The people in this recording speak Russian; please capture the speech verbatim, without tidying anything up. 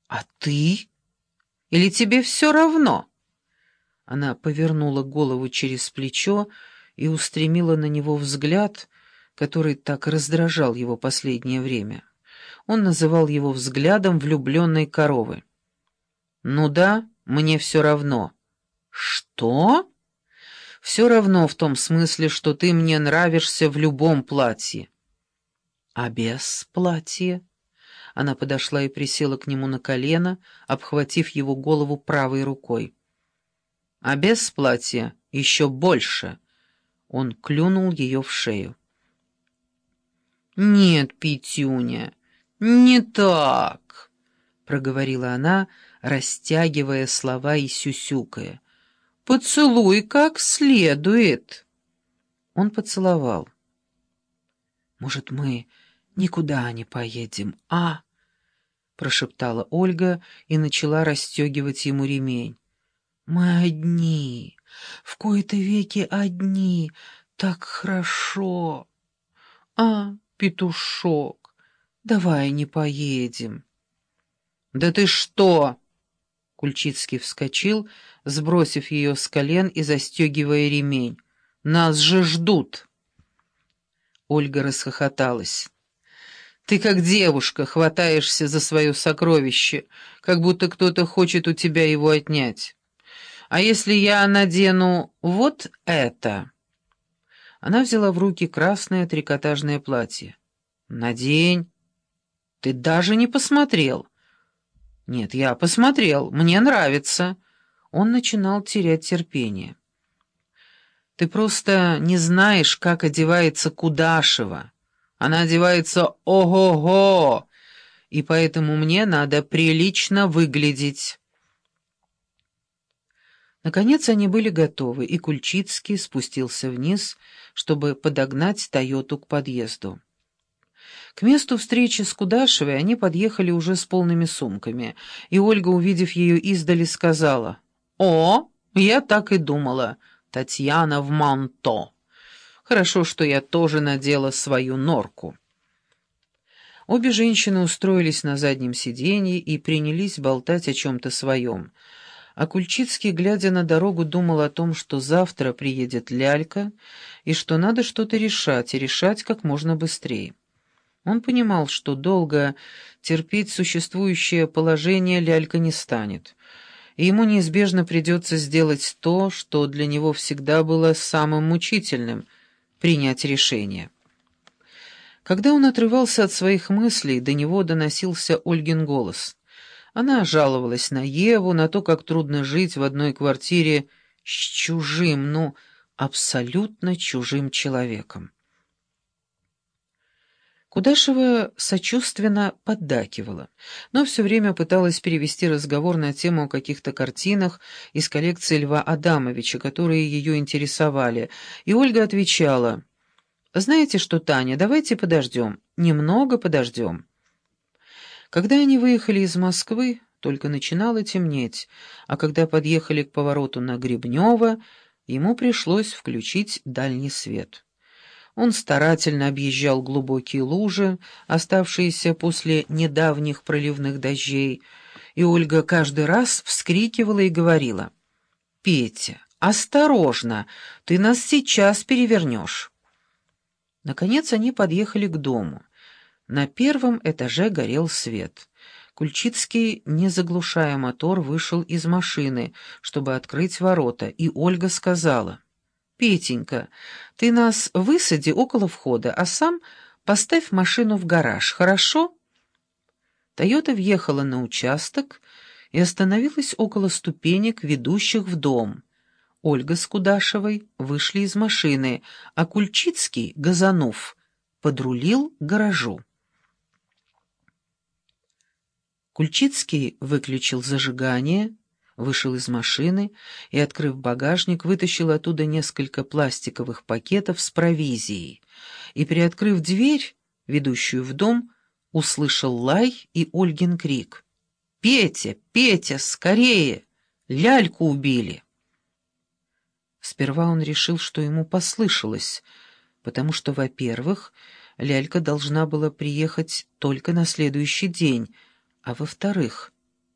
«А ты? Или тебе все равно?» Она повернула голову через плечо и устремила на него взгляд, который так раздражал его последнее время. Он называл его взглядом влюбленной коровы. «Ну да, мне все равно». «Что?» «Все равно в том смысле, что ты мне нравишься в любом платье». «А без платья?» Она подошла и присела к нему на колено, обхватив его голову правой рукой. «А без платья еще больше». Он клюнул ее в шею. «Нет, Петюня, не так», — проговорила она, растягивая слова и сюсюкая. «Поцелуй как следует». Он поцеловал. «Может, мы никуда не поедем, а?» — прошептала Ольга и начала расстегивать ему ремень. «Мы одни, в кои-то веки одни, так хорошо. А, петушок, давай не поедем». «Да ты что?» Кульчицкий вскочил, сбросив ее с колен и застегивая ремень. «Нас же ждут!» Ольга расхохоталась. «Ты как девушка хватаешься за свое сокровище, как будто кто-то хочет у тебя его отнять. А если я надену вот это?» Она взяла в руки красное трикотажное платье. «Надень. Ты даже не посмотрел». «Нет, я посмотрел. Мне нравится». Он начинал терять терпение. «Ты просто не знаешь, как одевается Кудашева. Она одевается ого-го, и поэтому мне надо прилично выглядеть». Наконец они были готовы, и Кульчицкий спустился вниз, чтобы подогнать «Тойоту» к подъезду. К месту встречи с Кудашевой они подъехали уже с полными сумками, и Ольга, увидев ее издали, сказала: «О, я так и думала, Татьяна в манто. Хорошо, что я тоже надела свою норку». Обе женщины устроились на заднем сиденье и принялись болтать о чем-то своем. А Кульчицкий, глядя на дорогу, думал о том, что завтра приедет лялька, и что надо что-то решать, и решать как можно быстрее. Он понимал, что долго терпеть существующее положение лялька не станет, и ему неизбежно придется сделать то, что для него всегда было самым мучительным — принять решение. Когда он отрывался от своих мыслей, до него доносился Ольгин голос. Она жаловалась на Еву, на то, как трудно жить в одной квартире с чужим, ну, абсолютно чужим человеком. Кудашева сочувственно поддакивала, но все время пыталась перевести разговор на тему о каких-то картинах из коллекции Льва Адамовича, которые ее интересовали, и Ольга отвечала: «Знаете что, Таня, давайте подождем, немного подождем». Когда они выехали из Москвы, только начинало темнеть, а когда подъехали к повороту на Гребнево, ему пришлось включить дальний свет. Он старательно объезжал глубокие лужи, оставшиеся после недавних проливных дождей, и Ольга каждый раз вскрикивала и говорила: «Петя, осторожно, ты нас сейчас перевернешь». Наконец они подъехали к дому. На первом этаже горел свет. Кульчицкий, не заглушая мотор, вышел из машины, чтобы открыть ворота, и Ольга сказала: «Петенька, ты нас высади около входа, а сам поставь машину в гараж, хорошо?» «Тойота» въехала на участок и остановилась около ступенек, ведущих в дом. Ольга с Кудашевой вышли из машины, а Кульчицкий, газанув, подрулил к гаражу. Кульчицкий выключил зажигание, вышел из машины и, открыв багажник, вытащил оттуда несколько пластиковых пакетов с провизией и, приоткрыв дверь, ведущую в дом, услышал лай и Ольгин крик: «Петя, Петя, скорее! Ляльку убили!» Сперва он решил, что ему послышалось, потому что, во-первых, лялька должна была приехать только на следующий день, а во-вторых,